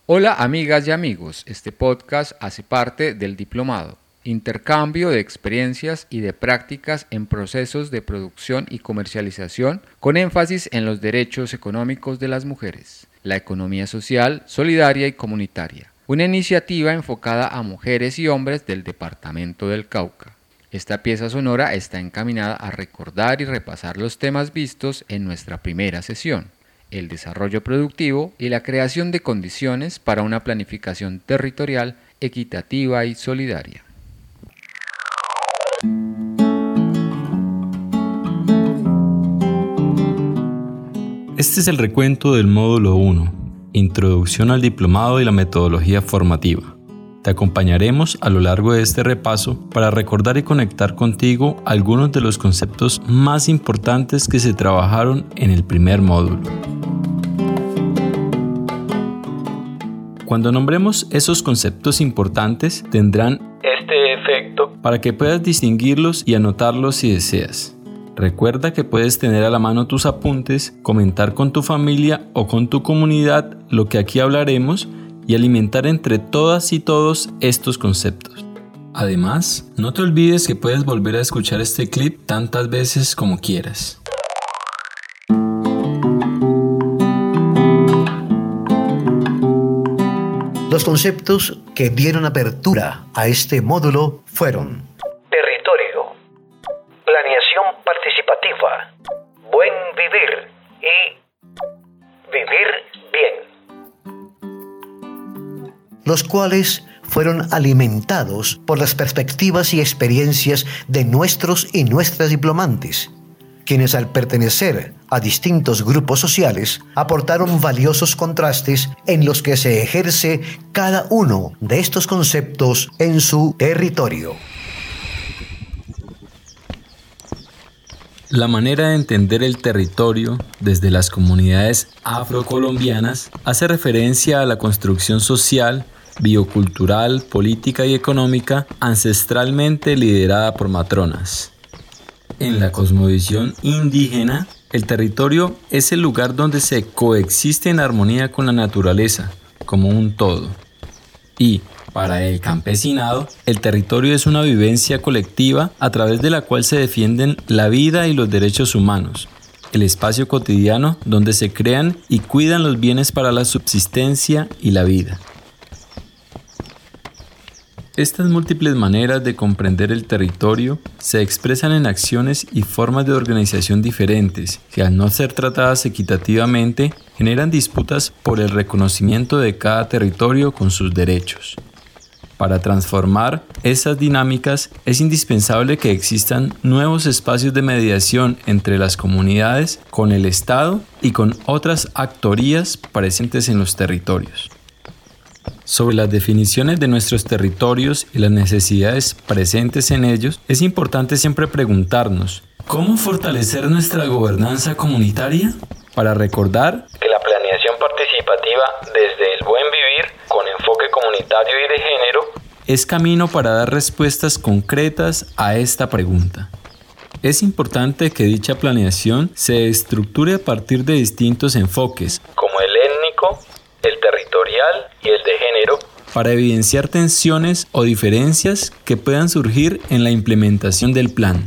Hola amigas y amigos, este podcast hace parte del diplomado, intercambio de experiencias y de prácticas en procesos de producción y comercialización con énfasis en los derechos económicos de las mujeres, la economía social, solidaria y comunitaria, una iniciativa enfocada a mujeres y hombres del departamento del Cauca. Esta pieza sonora está encaminada a recordar y repasar los temas vistos en nuestra primera sesión: el desarrollo productivo y la creación de condiciones para una planificación territorial equitativa y solidaria. Este es el recuento del módulo 1, Introducción al Diplomado y la Metodología Formativa. Te acompañaremos a lo largo de este repaso para recordar y conectar contigo algunos de los conceptos más importantes que se trabajaron en el primer módulo. Cuando nombremos esos conceptos importantes, tendrán este efecto para que puedas distinguirlos y anotarlos si deseas. Recuerda que puedes tener a la mano tus apuntes, comentar con tu familia o con tu comunidad lo que aquí hablaremos y alimentar entre todas y todos estos conceptos. Además, no te olvides que puedes volver a escuchar este clip tantas veces como quieras. Los conceptos que dieron apertura a este módulo fueron: territorio, planeación participativa, buen vivir y vivir bien, los cuales fueron alimentados por las perspectivas y experiencias de nuestros y nuestras diplomantes, quienes al pertenecer a distintos grupos sociales aportaron valiosos contrastes en los que se ejerce cada uno de estos conceptos en su territorio. La manera de entender el territorio desde las comunidades afrocolombianas hace referencia a la construcción social, biocultural, política y económica ancestralmente liderada por matronas. En la cosmovisión indígena, el territorio es el lugar donde se coexiste en armonía con la naturaleza, como un todo. Y, para el campesinado, el territorio es una vivencia colectiva a través de la cual se defienden la vida y los derechos humanos, el espacio cotidiano donde se crean y cuidan los bienes para la subsistencia y la vida. Estas múltiples maneras de comprender el territorio se expresan en acciones y formas de organización diferentes que, al no ser tratadas equitativamente, generan disputas por el reconocimiento de cada territorio con sus derechos. Para transformar esas dinámicas es indispensable que existan nuevos espacios de mediación entre las comunidades, con el Estado y con otras actorías presentes en los territorios. Sobre las definiciones de nuestros territorios y las necesidades presentes en ellos, es importante siempre preguntarnos: ¿cómo fortalecer nuestra gobernanza comunitaria? Para recordar que la planeación participativa desde el buen vivir, con enfoque comunitario y de género, es camino para dar respuestas concretas a esta pregunta. Es importante que dicha planeación se estructure a partir de distintos enfoques, como el étnico, el territorial y el de género, para evidenciar tensiones o diferencias que puedan surgir en la implementación del plan.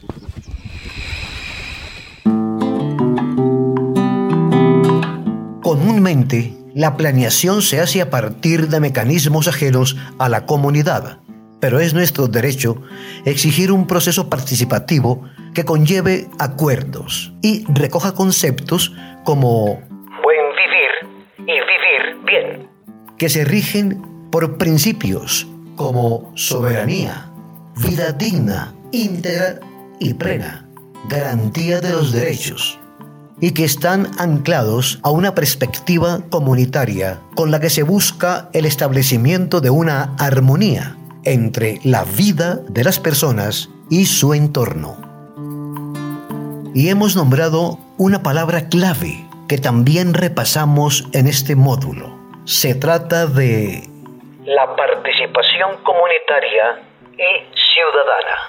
Comúnmente, la planeación se hace a partir de mecanismos ajenos a la comunidad, pero es nuestro derecho exigir un proceso participativo que conlleve acuerdos y recoja conceptos como buen vivir y vivir bien, que se rigen por principios como soberanía, vida digna, íntegra y plena, garantía de los derechos, y que están anclados a una perspectiva comunitaria con la que se busca el establecimiento de una armonía entre la vida de las personas y su entorno. Y hemos nombrado una palabra clave que también repasamos en este módulo. Se trata de la participación comunitaria y ciudadana.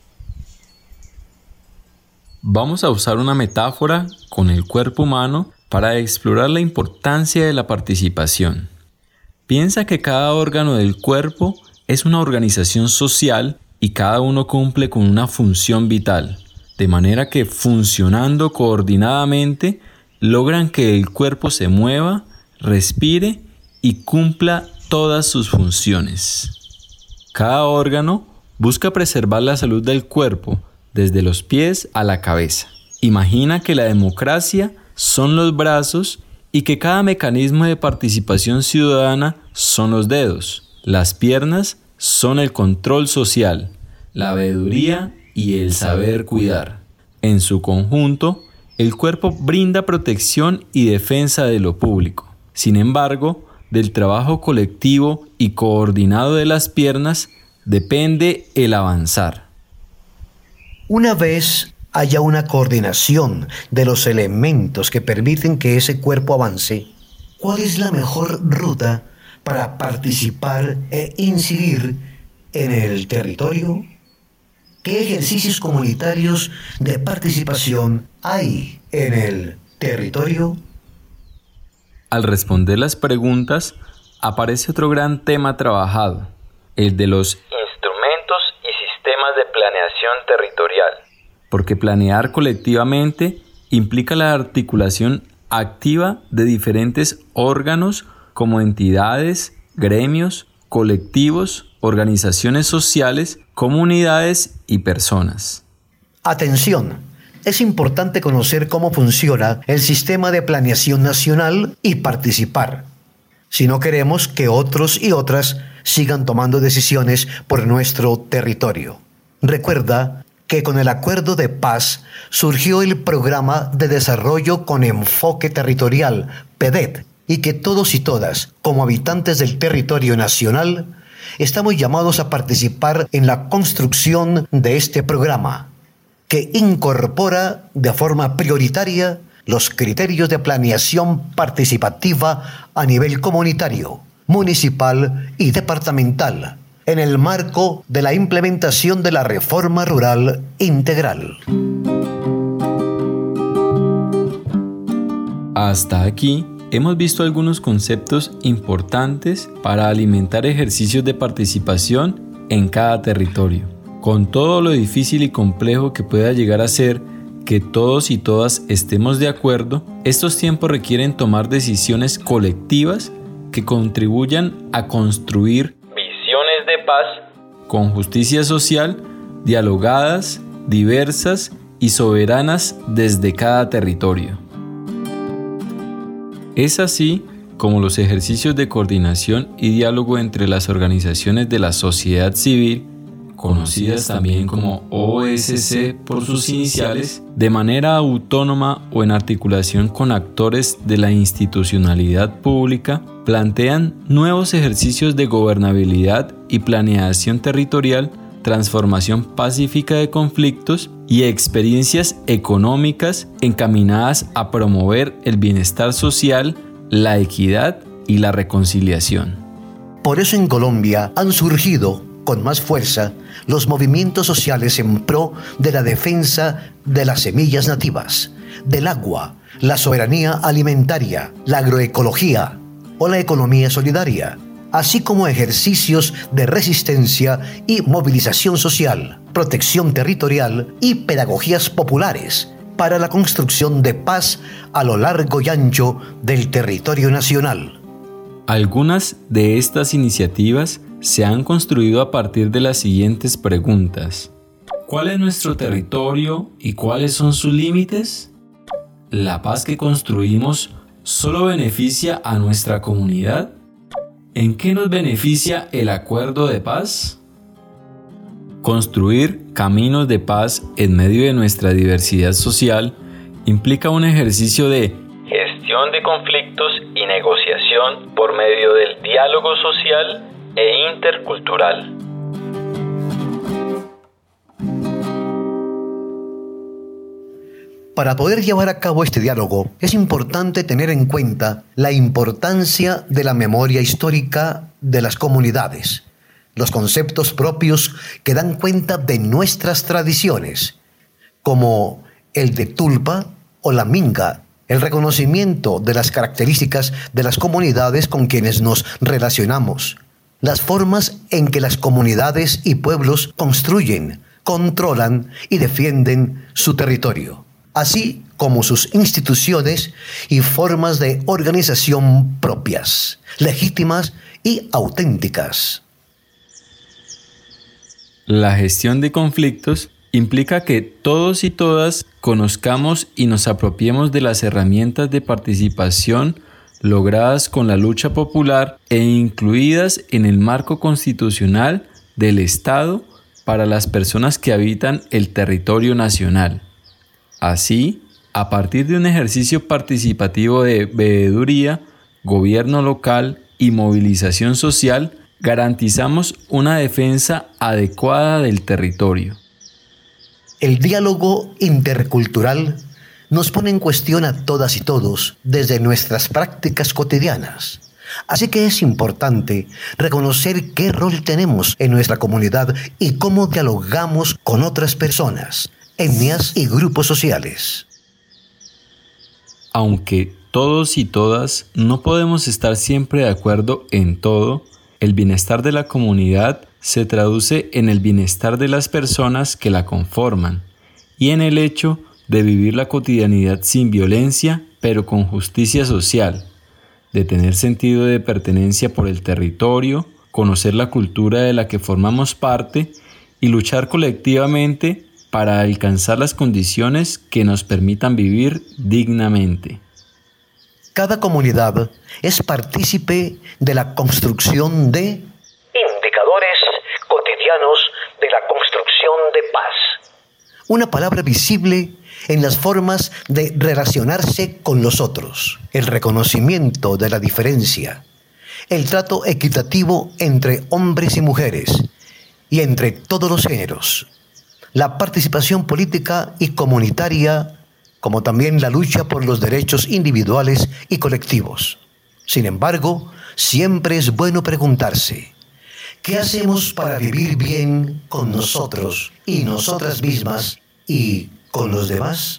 Vamos a usar una metáfora con el cuerpo humano para explorar la importancia de la participación. Piensa que cada órgano del cuerpo es una organización social y cada uno cumple con una función vital, de manera que funcionando coordinadamente logran que el cuerpo se mueva, respire y cumpla todas sus funciones. Cada órgano busca preservar la salud del cuerpo desde los pies a la cabeza. Imagina que la democracia son los brazos y que cada mecanismo de participación ciudadana son los dedos. Las piernas son el control social, la veeduría y el saber cuidar. En su conjunto, el cuerpo brinda protección y defensa de lo público. Sin embargo, del trabajo colectivo y coordinado de las piernas depende el avanzar. Una vez haya una coordinación de los elementos que permiten que ese cuerpo avance, ¿cuál es la mejor ruta para participar e incidir en el territorio? ¿Qué ejercicios comunitarios de participación hay en el territorio? Al responder las preguntas, aparece otro gran tema trabajado, el de los instrumentos y sistemas de planeación territorial. Porque planear colectivamente implica la articulación activa de diferentes órganos como entidades, gremios, colectivos, organizaciones sociales, comunidades y personas. Atención, es importante conocer cómo funciona el sistema de planeación nacional y participar. Si no queremos que otros y otras sigan tomando decisiones por nuestro territorio. Recuerda que con el Acuerdo de Paz surgió el Programa de Desarrollo con Enfoque Territorial, PEDET, y que todos y todas, como habitantes del territorio nacional, estamos llamados a participar en la construcción de este programa, que incorpora de forma prioritaria los criterios de planeación participativa a nivel comunitario, municipal y departamental, en el marco de la implementación de la reforma rural integral. Hasta aquí hemos visto algunos conceptos importantes para alimentar ejercicios de participación en cada territorio. Con todo lo difícil y complejo que pueda llegar a ser que todos y todas estemos de acuerdo, estos tiempos requieren tomar decisiones colectivas que contribuyan a construir visiones de paz con justicia social, dialogadas, diversas y soberanas desde cada territorio. Es así como los ejercicios de coordinación y diálogo entre las organizaciones de la sociedad civil, conocidas también como OSC por sus iniciales, de manera autónoma o en articulación con actores de la institucionalidad pública, plantean nuevos ejercicios de gobernabilidad y planeación territorial, transformación pacífica de conflictos y experiencias económicas encaminadas a promover el bienestar social, la equidad y la reconciliación. Por eso en Colombia han surgido con más fuerza los movimientos sociales en pro de la defensa de las semillas nativas, del agua, la soberanía alimentaria, la agroecología o la economía solidaria, así como ejercicios de resistencia y movilización social, protección territorial y pedagogías populares para la construcción de paz a lo largo y ancho del territorio nacional. Algunas de estas iniciativas se han construido a partir de las siguientes preguntas. ¿Cuál es nuestro territorio y cuáles son sus límites? ¿La paz que construimos solo beneficia a nuestra comunidad? ¿En qué nos beneficia el acuerdo de paz? Construir caminos de paz en medio de nuestra diversidad social implica un ejercicio de gestión de conflictos y negociación por medio del diálogo social e intercultural. Para poder llevar a cabo este diálogo, es importante tener en cuenta la importancia de la memoria histórica de las comunidades, los conceptos propios que dan cuenta de nuestras tradiciones, como el de tulpa o la minga el reconocimiento de las características de las comunidades con quienes nos relacionamos, las formas en que las comunidades y pueblos construyen, controlan y defienden su territorio, así como sus instituciones y formas de organización propias, legítimas y auténticas. La gestión de conflictos implica que todos y todas conozcamos y nos apropiemos de las herramientas de participación logradas con la lucha popular e incluidas en el marco constitucional del Estado para las personas que habitan el territorio nacional. Así, a partir de un ejercicio participativo de veeduría, gobierno local y movilización social, garantizamos una defensa adecuada del territorio. El diálogo intercultural nos pone en cuestión a todas y todos desde nuestras prácticas cotidianas. Así que es importante reconocer qué rol tenemos en nuestra comunidad y cómo dialogamos con otras personas, etnias y grupos sociales. Aunque todos y todas no podemos estar siempre de acuerdo en todo, el bienestar de la comunidad se traduce en el bienestar de las personas que la conforman y en el hecho de vivir la cotidianidad sin violencia, pero con justicia social, de tener sentido de pertenencia por el territorio, conocer la cultura de la que formamos parte y luchar colectivamente para alcanzar las condiciones que nos permitan vivir dignamente. Cada comunidad es partícipe de la construcción de indicadores cotidianos de la construcción de paz. Una palabra visible en las formas de relacionarse con los otros, el reconocimiento de la diferencia, el trato equitativo entre hombres y mujeres y entre todos los géneros, la participación política y comunitaria, como también la lucha por los derechos individuales y colectivos. Sin embargo, siempre es bueno preguntarse, ¿qué hacemos para vivir bien con nosotros y nosotras mismas y con los demás?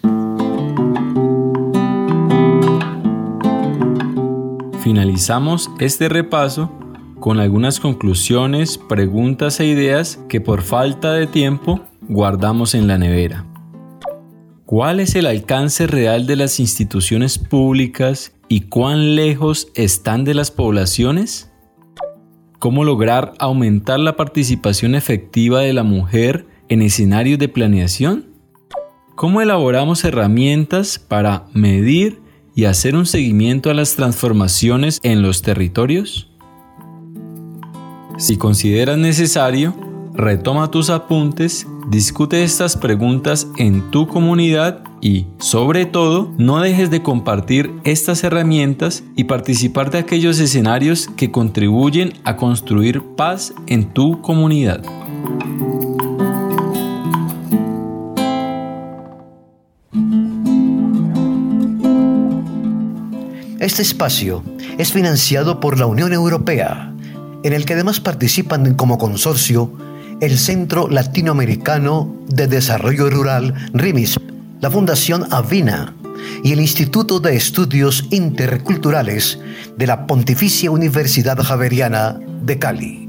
Finalizamos este repaso con algunas conclusiones, preguntas e ideas que por falta de tiempo guardamos en la nevera. ¿Cuál es el alcance real de las instituciones públicas y cuán lejos están de las poblaciones? ¿Cómo lograr aumentar la participación efectiva de la mujer en escenarios de planeación? ¿Cómo elaboramos herramientas para medir y hacer un seguimiento a las transformaciones en los territorios? Si consideras necesario, retoma tus apuntes, discute estas preguntas en tu comunidad y, sobre todo, no dejes de compartir estas herramientas y participar de aquellos escenarios que contribuyen a construir paz en tu comunidad. Este espacio es financiado por la Unión Europea, en el que además participan como consorcio el Centro Latinoamericano de Desarrollo Rural RIMISP, la Fundación Avina y el Instituto de Estudios Interculturales de la Pontificia Universidad Javeriana de Cali.